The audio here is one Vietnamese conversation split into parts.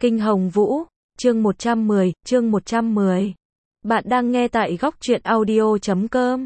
Kinh Hồng Vũ, chương 110. Bạn đang nghe tại góc truyện audio.com.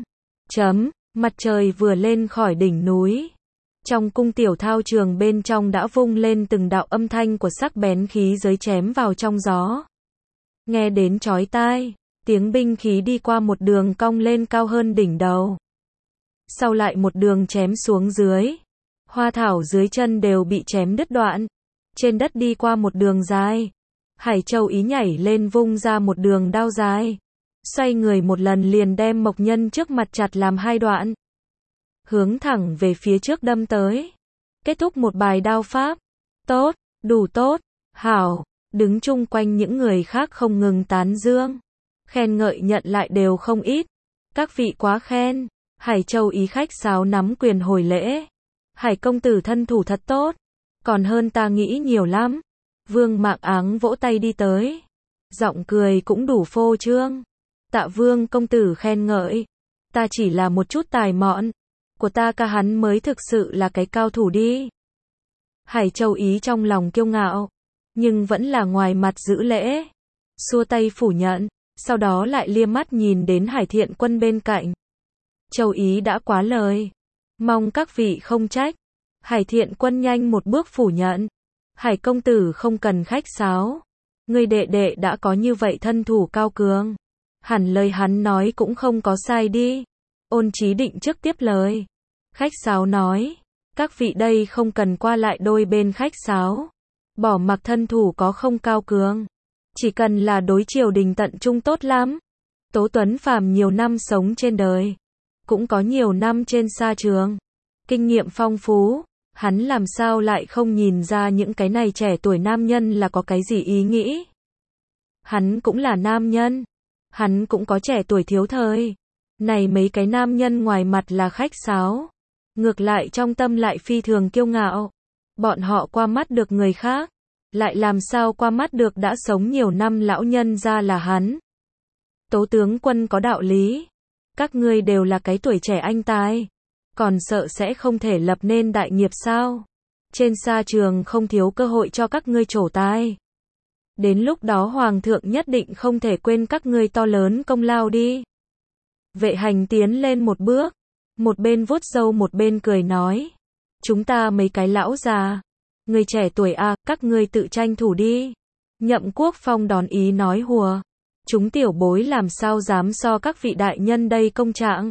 Mặt trời vừa lên khỏi đỉnh núi. Trong cung tiểu thao trường bên trong đã vung lên từng đạo âm thanh của sắc bén khí giới chém vào trong gió. Nghe đến chói tai, tiếng binh khí đi qua một đường cong lên cao hơn đỉnh đầu. Sau lại một đường chém xuống dưới. Hoa thảo dưới chân đều bị chém đứt đoạn. Trên đất đi qua một đường dài. Hải Châu Ý nhảy lên vung ra một đường đao dài. Xoay người một lần liền đem Mộc Nhân trước mặt chặt làm hai đoạn. Hướng thẳng về phía trước đâm tới. Kết thúc một bài đao pháp. Tốt, đủ tốt, hảo. Đứng chung quanh những người khác không ngừng tán dương. Khen ngợi nhận lại đều không ít. Các vị quá khen. Hải Châu Ý khách sáo nắm quyền hồi lễ. Hải công tử thân thủ thật tốt. Còn hơn ta nghĩ nhiều lắm. Vương Mạc Áng vỗ tay đi tới. Giọng cười cũng đủ phô trương. Tạ Vương công tử khen ngợi. Ta chỉ là một chút tài mọn. Của ta ca hắn mới thực sự là cái cao thủ đi. Hải Châu Ý trong lòng kiêu ngạo. Nhưng vẫn là ngoài mặt giữ lễ. Xua tay phủ nhận. Sau đó lại liếc mắt nhìn đến Hải Thiện Quân bên cạnh. Châu Ý đã quá lời. Mong các vị không trách. Hải Thiện Quân nhanh một bước phủ nhận. Hải công tử không cần khách sáo. Người đệ đệ đã có như vậy thân thủ cao cường. Hẳn lời hắn nói cũng không có sai đi. Ôn Chí định trước tiếp lời. Khách sáo nói. Các vị đây không cần qua lại đôi bên khách sáo. Bỏ mặc thân thủ có không cao cường. Chỉ cần là đối triều đình tận trung tốt lắm. Tố Tuấn Phàm nhiều năm sống trên đời. Cũng có nhiều năm trên sa trường. Kinh nghiệm phong phú. Hắn làm sao lại không nhìn ra những cái này trẻ tuổi nam nhân là có cái gì ý nghĩ. Hắn cũng là nam nhân. Hắn cũng có trẻ tuổi thiếu thời. Này mấy cái nam nhân ngoài mặt là khách sáo. Ngược lại trong tâm lại phi thường kiêu ngạo. Bọn họ qua mắt được người khác. Lại làm sao qua mắt được đã sống nhiều năm lão nhân ra là hắn. Tố tướng quân có đạo lý. Các ngươi đều là cái tuổi trẻ anh tài. Còn sợ sẽ không thể lập nên đại nghiệp sao? Trên sa trường không thiếu cơ hội cho các ngươi trổ tài. Đến lúc đó hoàng thượng nhất định không thể quên các ngươi to lớn công lao đi. Vệ Hành tiến lên một bước, một bên vuốt râu một bên cười nói. Chúng ta mấy cái lão già, người trẻ tuổi à, các ngươi tự tranh thủ đi. Nhậm Quốc Phong đón ý nói hùa. Chúng tiểu bối làm sao dám so các vị đại nhân đây công trạng.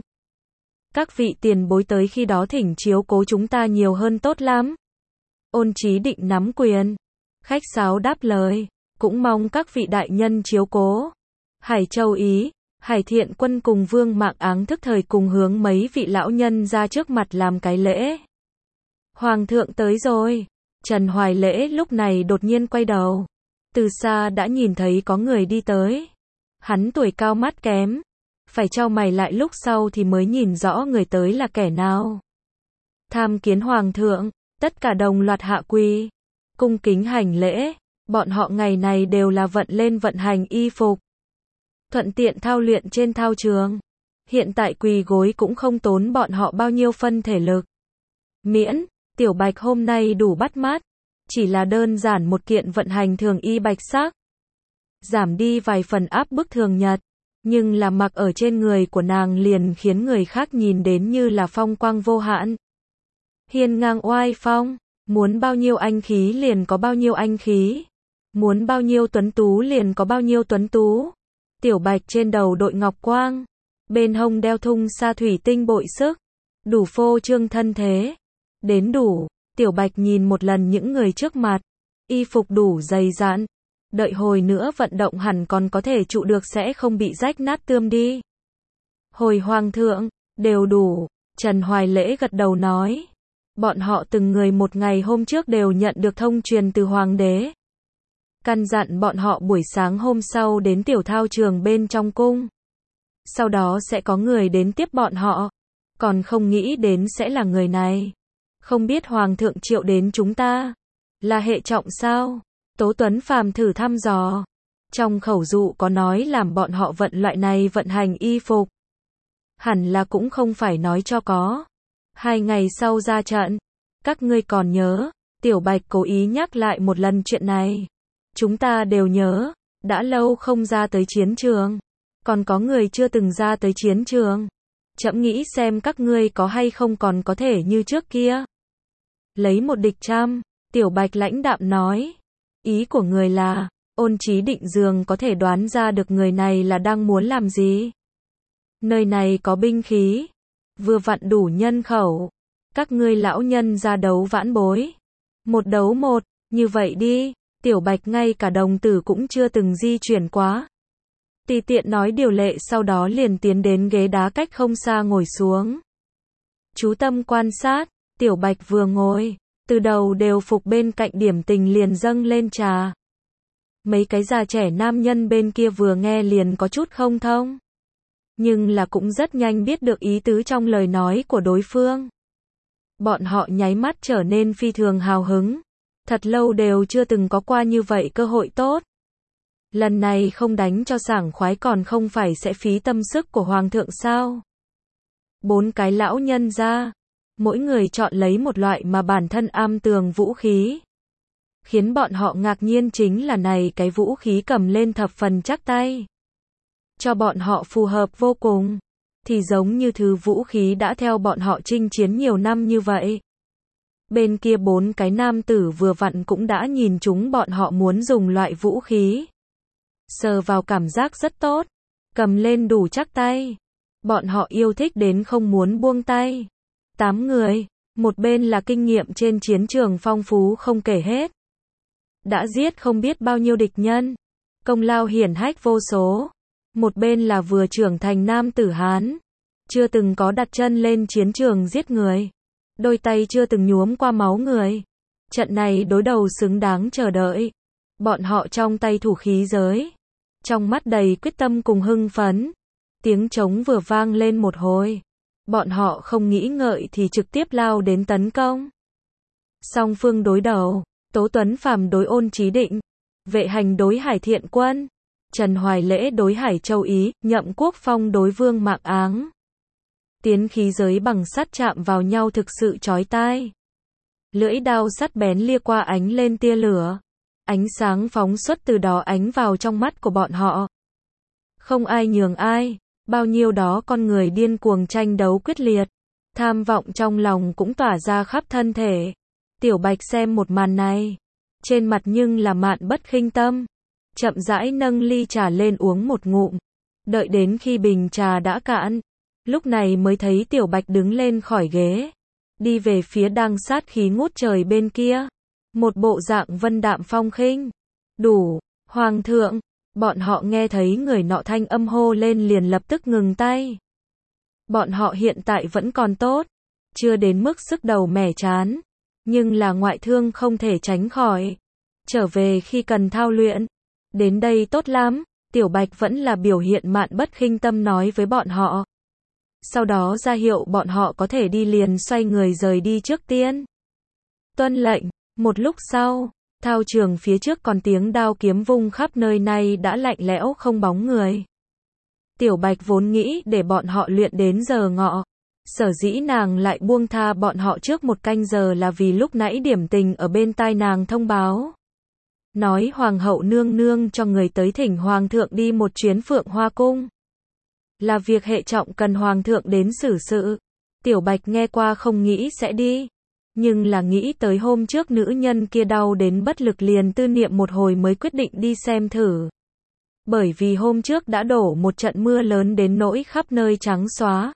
Các vị tiền bối tới khi đó thỉnh chiếu cố chúng ta nhiều hơn tốt lắm. Ôn Chí định nắm quyền. Khách sáo đáp lời. Cũng mong các vị đại nhân chiếu cố. Hải Châu Ý, Hải Thiện Quân cùng Vương Mạc Áng thức thời cùng hướng mấy vị lão nhân ra trước mặt làm cái lễ. Hoàng thượng tới rồi. Trần Hoài Lễ lúc này đột nhiên quay đầu. Từ xa đã nhìn thấy có người đi tới. Hắn tuổi cao mắt kém. Phải chau mày lại lúc sau thì mới nhìn rõ người tới là kẻ nào. Tham kiến hoàng thượng, tất cả đồng loạt hạ quỳ, cung kính hành lễ. Bọn họ ngày này đều là vận lên vận hành y phục, thuận tiện thao luyện trên thao trường. Hiện tại quỳ gối cũng không tốn bọn họ bao nhiêu phân thể lực. Miễn, Tiểu Bạch hôm nay đủ bắt mắt, chỉ là đơn giản một kiện vận hành thường y bạch sắc. Giảm đi vài phần áp bức thường nhật. Nhưng là mặc ở trên người của nàng liền khiến người khác nhìn đến như là phong quang vô hạn. Hiên ngang oai phong, muốn bao nhiêu anh khí liền có bao nhiêu anh khí. Muốn bao nhiêu tuấn tú liền có bao nhiêu tuấn tú. Tiểu Bạch trên đầu đội ngọc quang. Bên hông đeo thung sa thủy tinh bội sức. Đủ phô trương thân thế. Đến đủ, Tiểu Bạch nhìn một lần những người trước mặt. Y phục đủ dày dặn. Đợi hồi nữa vận động hẳn còn có thể trụ được sẽ không bị rách nát tươm đi. Hồi hoàng thượng, đều đủ. Trần Hoài Lễ gật đầu nói. Bọn họ từng người một ngày hôm trước đều nhận được thông truyền từ hoàng đế. Căn dặn bọn họ buổi sáng hôm sau đến tiểu thao trường bên trong cung. Sau đó sẽ có người đến tiếp bọn họ. Còn không nghĩ đến sẽ là người này. Không biết hoàng thượng triệu đến chúng ta. Là hệ trọng sao? Tố Tuấn Phàm thử thăm dò. Trong khẩu dụ có nói làm bọn họ vận loại này vận hành y phục. Hẳn là cũng không phải nói cho có. 2 ngày sau ra trận. Các ngươi còn nhớ, Tiểu Bạch cố ý nhắc lại một lần chuyện này. Chúng ta đều nhớ, đã lâu không ra tới chiến trường. Còn có người chưa từng ra tới chiến trường. Trẫm nghĩ xem các ngươi có hay không còn có thể như trước kia. Lấy một địch trăm, Tiểu Bạch lãnh đạm nói. Ý của người là, Ôn Chí Định dường có thể đoán ra được người này là đang muốn làm gì. Nơi này có binh khí, vừa vặn đủ nhân khẩu. Các ngươi lão nhân ra đấu vãn bối. Một đấu một, như vậy đi. Tiểu Bạch ngay cả đồng tử cũng chưa từng di chuyển quá. Tùy tiện nói điều lệ, sau đó liền tiến đến ghế đá cách không xa ngồi xuống. Chú tâm quan sát, Tiểu Bạch vừa ngồi, từ đầu đều phục bên cạnh Điểm Tình liền dâng lên trà. Mấy cái già trẻ nam nhân bên kia vừa nghe liền có chút không thông. Nhưng là cũng rất nhanh biết được ý tứ trong lời nói của đối phương. Bọn họ nháy mắt trở nên phi thường hào hứng. Thật lâu đều chưa từng có qua như vậy cơ hội tốt. Lần này không đánh cho sảng khoái còn không phải sẽ phí tâm sức của Hoàng thượng sao? 4 cái lão nhân ra, mỗi người chọn lấy một loại mà bản thân am tường vũ khí. Khiến bọn họ ngạc nhiên chính là này cái vũ khí cầm lên thập phần chắc tay. Cho bọn họ phù hợp vô cùng. Thì giống như thứ vũ khí đã theo bọn họ chinh chiến nhiều năm như vậy. Bên kia 4 cái nam tử vừa vặn cũng đã nhìn chúng bọn họ muốn dùng loại vũ khí. Sờ vào cảm giác rất tốt. Cầm lên đủ chắc tay. Bọn họ yêu thích đến không muốn buông tay. 8 người. Một bên là kinh nghiệm trên chiến trường phong phú không kể hết. Đã giết không biết bao nhiêu địch nhân. Công lao hiển hách vô số. Một bên là vừa trưởng thành nam tử Hán. Chưa từng có đặt chân lên chiến trường giết người. Đôi tay chưa từng nhuốm qua máu người. Trận này đối đầu xứng đáng chờ đợi. Bọn họ trong tay thủ khí giới. Trong mắt đầy quyết tâm cùng hưng phấn. Tiếng trống vừa vang lên một hồi. Bọn họ không nghĩ ngợi thì trực tiếp lao đến tấn công. Song phương đối đầu. Tố Tuấn Phàm đối Ôn Chí Định. Vệ Hành đối Hải Thiện Quân. Trần Hoài Lễ đối Hải Châu Ý. Nhậm Quốc Phong đối Vương Mạc Áng. Tiến khí giới bằng sắt chạm vào nhau thực sự chói tai. Lưỡi đao sắt bén lia qua ánh lên tia lửa. Ánh sáng phóng xuất từ đó ánh vào trong mắt của bọn họ. Không ai nhường ai. Bao nhiêu đó con người điên cuồng tranh đấu quyết liệt. Tham vọng trong lòng cũng tỏa ra khắp thân thể. Tiểu Bạch xem một màn này. Trên mặt nhưng là mạn bất khinh tâm. Chậm rãi nâng ly trà lên uống một ngụm. Đợi đến khi bình trà đã cạn. Lúc này mới thấy Tiểu Bạch đứng lên khỏi ghế. Đi về phía đang sát khí ngút trời bên kia. Một bộ dạng vân đạm phong khinh. Đủ, Hoàng thượng. Bọn họ nghe thấy người nọ thanh âm hô lên liền lập tức ngừng tay. Bọn họ hiện tại vẫn còn tốt. Chưa đến mức sức đầu mẻ chán. Nhưng là ngoại thương không thể tránh khỏi. Trở về khi cần thao luyện. Đến đây tốt lắm. Tiểu Bạch vẫn là biểu hiện mạn bất khinh tâm nói với bọn họ. Sau đó ra hiệu bọn họ có thể đi liền xoay người rời đi trước tiên. Tuân lệnh. Một lúc sau, thao trường phía trước còn tiếng đao kiếm vung khắp nơi này đã lạnh lẽo không bóng người. Tiểu Bạch vốn nghĩ để bọn họ luyện đến giờ ngọ. Sở dĩ nàng lại buông tha bọn họ trước một canh giờ là vì lúc nãy Điểm Tình ở bên tai nàng thông báo. Nói Hoàng hậu nương nương cho người tới thỉnh Hoàng thượng đi một chuyến Phượng Hoa Cung. Là việc hệ trọng cần Hoàng thượng đến xử sự. Tiểu Bạch nghe qua không nghĩ sẽ đi. Nhưng là nghĩ tới hôm trước nữ nhân kia đau đến bất lực liền tư niệm một hồi mới quyết định đi xem thử. Bởi vì hôm trước đã đổ một trận mưa lớn đến nỗi khắp nơi trắng xóa.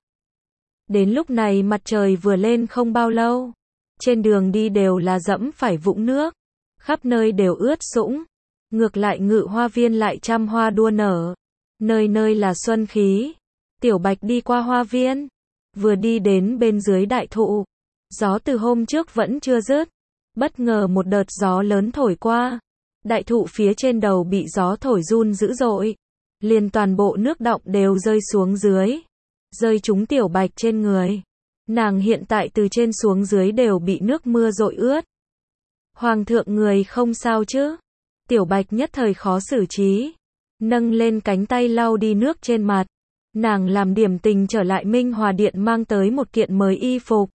Đến lúc này mặt trời vừa lên không bao lâu. Trên đường đi đều là dẫm phải vũng nước. Khắp nơi đều ướt sũng. Ngược lại Ngự Hoa Viên lại trăm hoa đua nở. Nơi nơi là xuân khí. Tiểu Bạch đi qua hoa viên. Vừa đi đến bên dưới đại thụ. Gió từ hôm trước vẫn chưa dứt. Bất ngờ một đợt gió lớn thổi qua. Đại thụ phía trên đầu bị gió thổi run dữ dội. Liền toàn bộ nước đọng đều rơi xuống dưới. Rơi trúng Tiểu Bạch trên người. Nàng hiện tại từ trên xuống dưới đều bị nước mưa dội ướt. Hoàng thượng người không sao chứ? Tiểu Bạch nhất thời khó xử trí. Nâng lên cánh tay lau đi nước trên mặt. Nàng làm Điểm Tình trở lại Minh Hòa Điện mang tới một kiện mới y phục.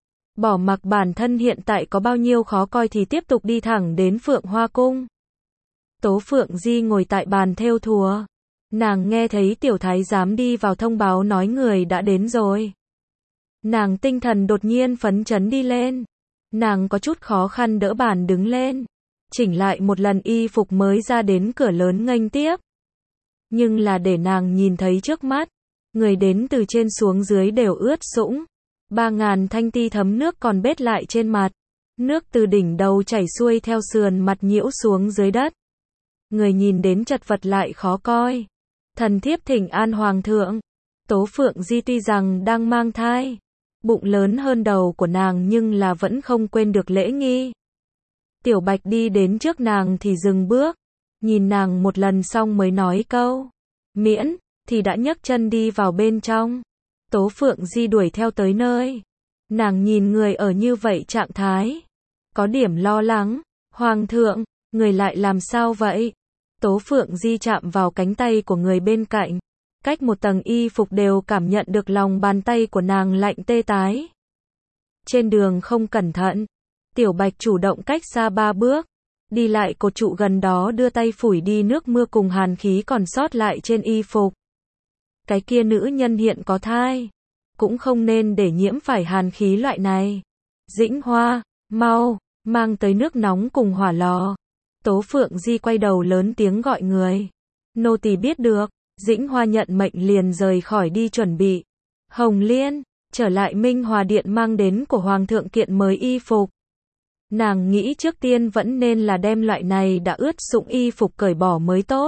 Bỏ mặc bản thân hiện tại có bao nhiêu khó coi thì tiếp tục đi thẳng đến Phượng Hoa Cung. Tố Phượng Di ngồi tại bàn thêu thùa. Nàng nghe thấy tiểu thái giám đi vào thông báo nói người đã đến rồi. Nàng tinh thần đột nhiên phấn chấn đi lên. Nàng có chút khó khăn đỡ bàn đứng lên. Chỉnh lại một lần y phục mới ra đến cửa lớn nghênh tiếp. Nhưng là để nàng nhìn thấy trước mắt. Người đến từ trên xuống dưới đều ướt sũng. 3.000 thanh ti thấm nước còn bết lại trên mặt. Nước từ đỉnh đầu chảy xuôi theo sườn mặt nhiễu xuống dưới đất. Người nhìn đến chật vật lại khó coi. Thần thiếp thỉnh an hoàng thượng. Tố Phượng Di tuy rằng đang mang thai, bụng lớn hơn đầu của nàng nhưng là vẫn không quên được lễ nghi. Tiểu Bạch đi đến trước nàng thì dừng bước, nhìn nàng một lần xong mới nói câu miễn, thì đã nhấc chân đi vào bên trong. Tố Phượng Di đuổi theo tới nơi. Nàng nhìn người ở như vậy trạng thái, có điểm lo lắng. Hoàng thượng, người lại làm sao vậy? Tố Phượng Di chạm vào cánh tay của người bên cạnh. Cách một tầng y phục đều cảm nhận được lòng bàn tay của nàng lạnh tê tái. Trên đường không cẩn thận, Tiểu Bạch chủ động cách xa 3 bước, đi lại cột trụ gần đó đưa tay phủi đi nước mưa cùng hàn khí còn sót lại trên y phục. Cái kia nữ nhân hiện có thai, cũng không nên để nhiễm phải hàn khí loại này. Dĩnh Hoa, mau, mang tới nước nóng cùng hỏa lò. Tố Phượng Di quay đầu lớn tiếng gọi người. Nô tỳ biết được. Dĩnh Hoa nhận mệnh liền rời khỏi đi chuẩn bị. Hồng Liên, trở lại Minh Hòa Điện mang đến của Hoàng thượng kiện mới y phục. Nàng nghĩ trước tiên vẫn nên là đem loại này đã ướt sũng y phục cởi bỏ mới tốt.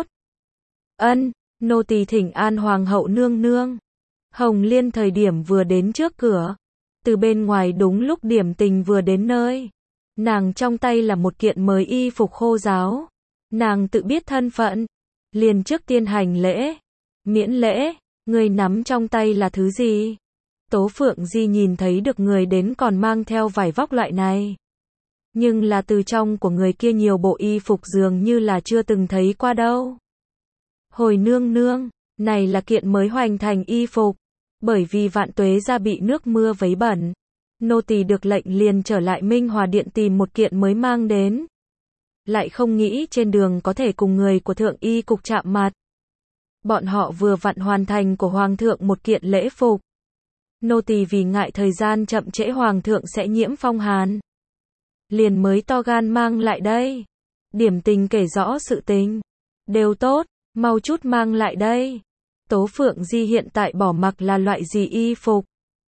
Ân, nô tỳ thỉnh an Hoàng hậu nương nương. Hồng Liên thời điểm vừa đến trước cửa. Từ bên ngoài đúng lúc Điểm Tình vừa đến nơi. Nàng trong tay là một kiện mới y phục khô ráo. Nàng tự biết thân phận. Liền trước tiên hành lễ. Miễn lễ, người nắm trong tay là thứ gì? Tố Phượng Di nhìn thấy được người đến còn mang theo vải vóc loại này. Nhưng là từ trong của người kia nhiều bộ y phục dường như là chưa từng thấy qua đâu. Hồi nương nương, này là kiện mới hoành thành y phục. Bởi vì Vạn Tuế gia bị nước mưa vấy bẩn. Nô tỳ được lệnh liền trở lại Minh Hòa Điện tìm một kiện mới mang đến. Lại không nghĩ trên đường có thể cùng người của thượng y cục chạm mặt. Bọn họ vừa vặn hoàn thành của Hoàng thượng một kiện lễ phục. Nô tỳ vì ngại thời gian chậm trễ Hoàng thượng sẽ nhiễm phong hàn. Liền mới to gan mang lại đây. Điểm Tình kể rõ sự tình. Đều tốt, mau chút mang lại đây. Tố Phượng Di hiện tại bỏ mặc là loại gì y phục.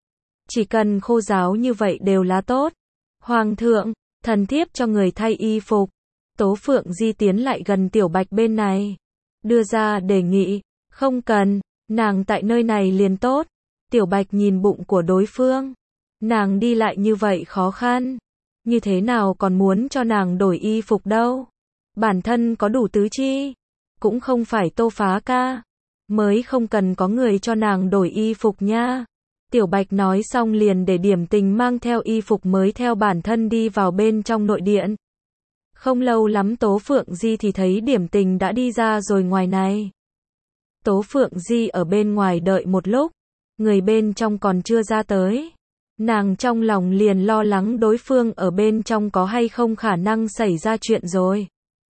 Chỉ cần khô ráo như vậy đều là tốt. Hoàng thượng, thần thiếp cho người thay y phục. Tố Phượng Di tiến lại gần Tiểu Bạch bên này. Đưa ra đề nghị. Không cần, nàng tại nơi này liền tốt. Tiểu Bạch nhìn bụng của đối phương. Nàng đi lại như vậy khó khăn. Như thế nào còn muốn cho nàng đổi y phục đâu. Bản thân có đủ tứ chi. Cũng không phải Tô Phá Ca. Mới không cần có người cho nàng đổi y phục nha. Tiểu Bạch nói xong liền để Điểm Tình mang theo y phục mới theo bản thân đi vào bên trong nội điện. Không lâu lắm Tố Phượng Di thì thấy Điểm Tình đã đi ra rồi ngoài này. Tố Phượng Di ở bên ngoài đợi một lúc, người bên trong còn chưa ra tới. Nàng trong lòng liền lo lắng đối phương ở bên trong có hay không khả năng xảy ra chuyện rồi.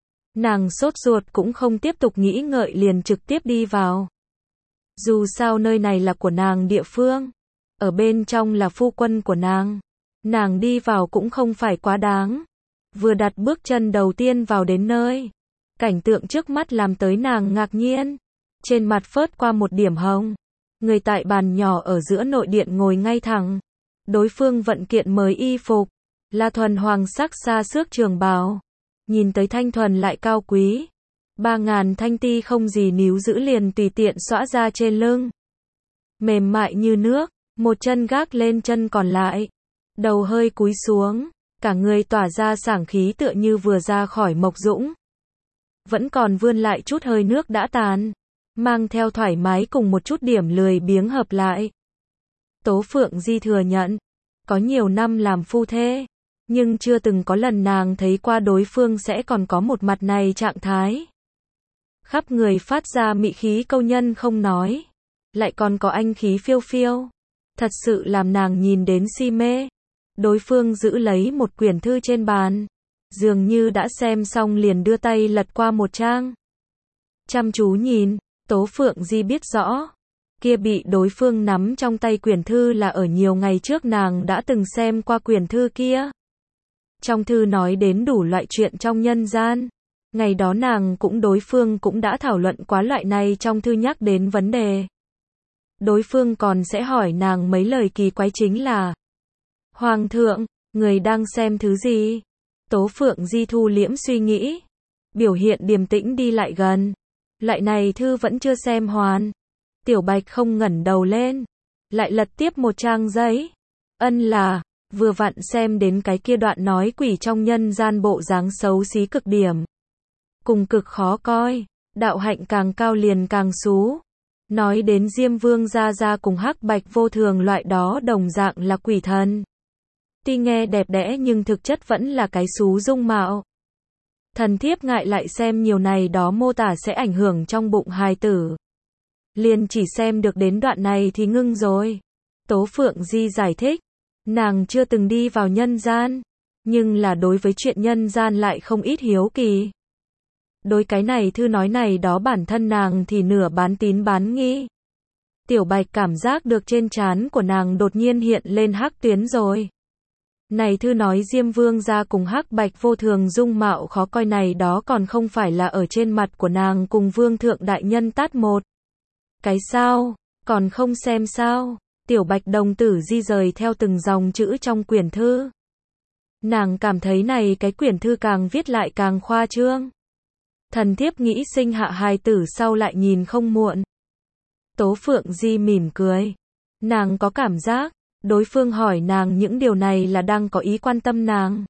Nàng sốt ruột cũng không tiếp tục nghĩ ngợi liền trực tiếp đi vào. Dù sao nơi này là của nàng địa phương, ở bên trong là phu quân của nàng. Nàng đi vào cũng không phải quá đáng. Vừa đặt bước chân đầu tiên vào đến nơi, cảnh tượng trước mắt làm tới nàng ngạc nhiên. Trên mặt phớt qua một điểm hồng. Người tại bàn nhỏ ở giữa nội điện ngồi ngay thẳng. Đối phương vận kiện mới y phục, là thuần hoàng sắc xa xước trường bào. Nhìn tới thanh thuần lại cao quý. 3.000 thanh ti không gì níu giữ liền tùy tiện xõa ra trên lưng. Mềm mại như nước, một chân gác lên chân còn lại. Đầu hơi cúi xuống, cả người tỏa ra sảng khí tựa như vừa ra khỏi mộc dũng. Vẫn còn vươn lại chút hơi nước đã tàn. Mang theo thoải mái cùng một chút điểm lười biếng hợp lại. Tố Phượng Di thừa nhận, có nhiều năm làm phu thê, nhưng chưa từng có lần nàng thấy qua đối phương sẽ còn có một mặt này trạng thái. Khắp người phát ra mị khí câu nhân không nói, lại còn có anh khí phiêu phiêu. Thật sự làm nàng nhìn đến si mê. Đối phương giữ lấy một quyển thư trên bàn, dường như đã xem xong liền đưa tay lật qua một trang. Chăm chú nhìn, Tố Phượng Di biết rõ, kia bị đối phương nắm trong tay quyển thư là ở nhiều ngày trước nàng đã từng xem qua quyển thư kia. Trong thư nói đến đủ loại chuyện trong nhân gian. Ngày đó nàng cũng đối phương cũng đã thảo luận quá loại này trong thư nhắc đến vấn đề. Đối phương còn sẽ hỏi nàng mấy lời kỳ quái chính là: Hoàng thượng, người đang xem thứ gì? Tố Phượng Di thu liễm suy nghĩ, biểu hiện điềm tĩnh đi lại gần. Loại này thư vẫn chưa xem hoàn. Tiểu Bạch không ngẩng đầu lên, lại lật tiếp một trang giấy. Ân là, vừa vặn xem đến cái kia đoạn nói quỷ trong nhân gian bộ dáng xấu xí cực điểm. Cùng cực khó coi, đạo hạnh càng cao liền càng xú. Nói đến Diêm Vương Gia Gia cùng Hắc Bạch Vô Thường loại đó đồng dạng là quỷ thần. Tuy nghe đẹp đẽ nhưng thực chất vẫn là cái xú dung mạo. Thần thiếp ngại lại xem nhiều này đó mô tả sẽ ảnh hưởng trong bụng hài tử. Liền chỉ xem được đến đoạn này thì ngưng rồi. Tố Phượng Di giải thích, nàng chưa từng đi vào nhân gian, nhưng là đối với chuyện nhân gian lại không ít hiếu kỳ. Đối cái này thư nói này đó bản thân nàng thì nửa bán tín bán nghi. Tiểu Bạch cảm giác được trên trán của nàng đột nhiên hiện lên hắc tuyến rồi. Này thư nói Diêm Vương Gia cùng Hắc Bạch Vô Thường dung mạo khó coi này đó còn không phải là ở trên mặt của nàng cùng Vương Thượng Đại Nhân tát một. Cái sao? Còn không xem sao? Tiểu Bạch đồng tử di rời theo từng dòng chữ trong quyển thư. Nàng cảm thấy này cái quyển thư càng viết lại càng khoa trương. Thần thiếp nghĩ sinh hạ hài tử sau lại nhìn không muộn. Tố Phượng Di mỉm cười. Nàng có cảm giác, đối phương hỏi nàng những điều này là đang có ý quan tâm nàng.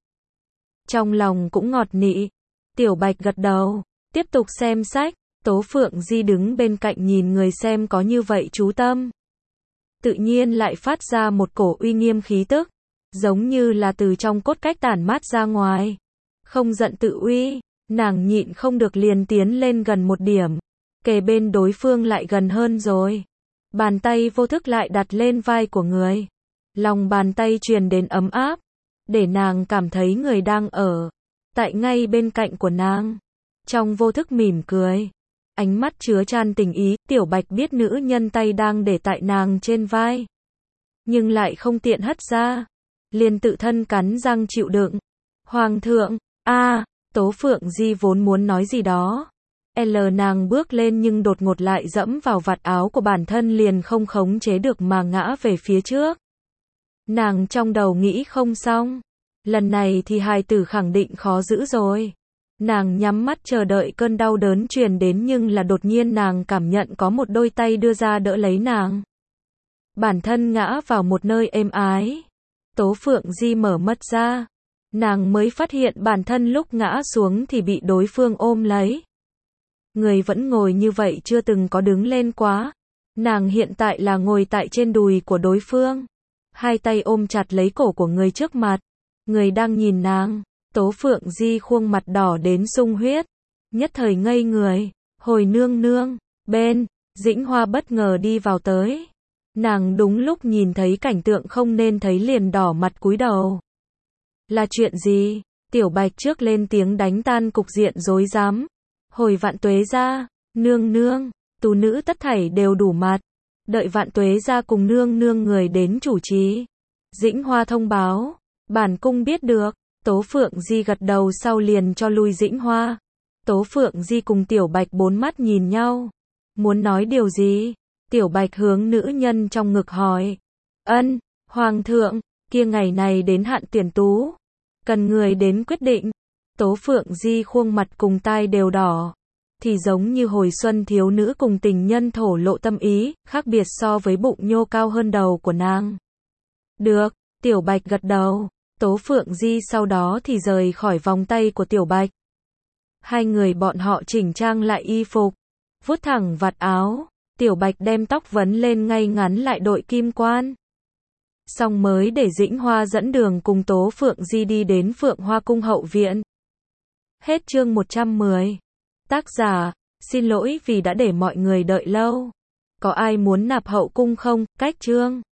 Trong lòng cũng ngọt nị. Tiểu Bạch gật đầu, tiếp tục xem sách. Tố Phượng Di đứng bên cạnh nhìn người xem có như vậy chú tâm. Tự nhiên lại phát ra một cổ uy nghiêm khí tức, giống như là từ trong cốt cách tản mát ra ngoài. Không giận tự uy, nàng nhịn không được liền tiến lên gần một điểm, kề bên đối phương lại gần hơn rồi. Bàn tay vô thức lại đặt lên vai của người. Lòng bàn tay truyền đến ấm áp, để nàng cảm thấy người đang ở tại ngay bên cạnh của nàng. Trong vô thức mỉm cười, ánh mắt chứa chan tình ý. Tiểu Bạch biết nữ nhân tay đang để tại nàng trên vai, nhưng lại không tiện hất ra, liền tự thân cắn răng chịu đựng. Hoàng thượng, Tố Phượng Di vốn muốn nói gì đó. Nàng bước lên nhưng đột ngột lại dẫm vào vạt áo của bản thân liền không khống chế được mà ngã về phía trước. Nàng trong đầu nghĩ không xong, lần này thì hài tử khẳng định khó giữ rồi. Nàng nhắm mắt chờ đợi cơn đau đớn truyền đến nhưng là đột nhiên nàng cảm nhận có một đôi tay đưa ra đỡ lấy nàng. Bản thân ngã vào một nơi êm ái. Tố Phượng Di mở mắt ra. Nàng mới phát hiện bản thân lúc ngã xuống thì bị đối phương ôm lấy. Người vẫn ngồi như vậy chưa từng có đứng lên quá. Nàng hiện tại là ngồi tại trên đùi của đối phương. Hai tay ôm chặt lấy cổ của người trước mặt. Người đang nhìn nàng. Tố Phượng Di khuôn mặt đỏ đến sung huyết. Nhất thời ngây người. Hồi nương nương. Bên, Dĩnh Hoa bất ngờ đi vào tới. Nàng đúng lúc nhìn thấy cảnh tượng không nên thấy liền đỏ mặt cúi đầu. Là chuyện gì? Tiểu Bạch trước lên tiếng đánh tan cục diện rối rắm. Hồi Vạn Tuế gia, nương nương, tú nữ tất thảy đều đủ mặt. Đợi Vạn Tuế gia cùng nương nương người đến chủ trì. Dĩnh Hoa thông báo, bản cung biết được. Tố Phượng Di gật đầu sau liền cho lui Dĩnh Hoa. Tố Phượng Di cùng Tiểu Bạch bốn mắt nhìn nhau. Muốn nói điều gì? Tiểu Bạch hướng nữ nhân trong ngực hỏi. Ân, Hoàng thượng, kia ngày này đến hạn tuyển tú. Cần người đến quyết định. Tố Phượng Di khuôn mặt cùng tai đều đỏ. Thì giống như hồi xuân thiếu nữ cùng tình nhân thổ lộ tâm ý, khác biệt so với bụng nhô cao hơn đầu của nàng. Được, Tiểu Bạch gật đầu. Tố Phượng Di sau đó thì rời khỏi vòng tay của Tiểu Bạch. Hai người bọn họ chỉnh trang lại y phục, vuốt thẳng vạt áo. Tiểu Bạch đem tóc vấn lên ngay ngắn lại đội kim quan. Xong mới để Dĩnh Hoa dẫn đường cùng Tố Phượng Di đi đến Phượng Hoa Cung hậu viện. Hết chương 110. Tác giả, xin lỗi vì đã để mọi người đợi lâu. Có ai muốn nạp hậu cung không? Cách chương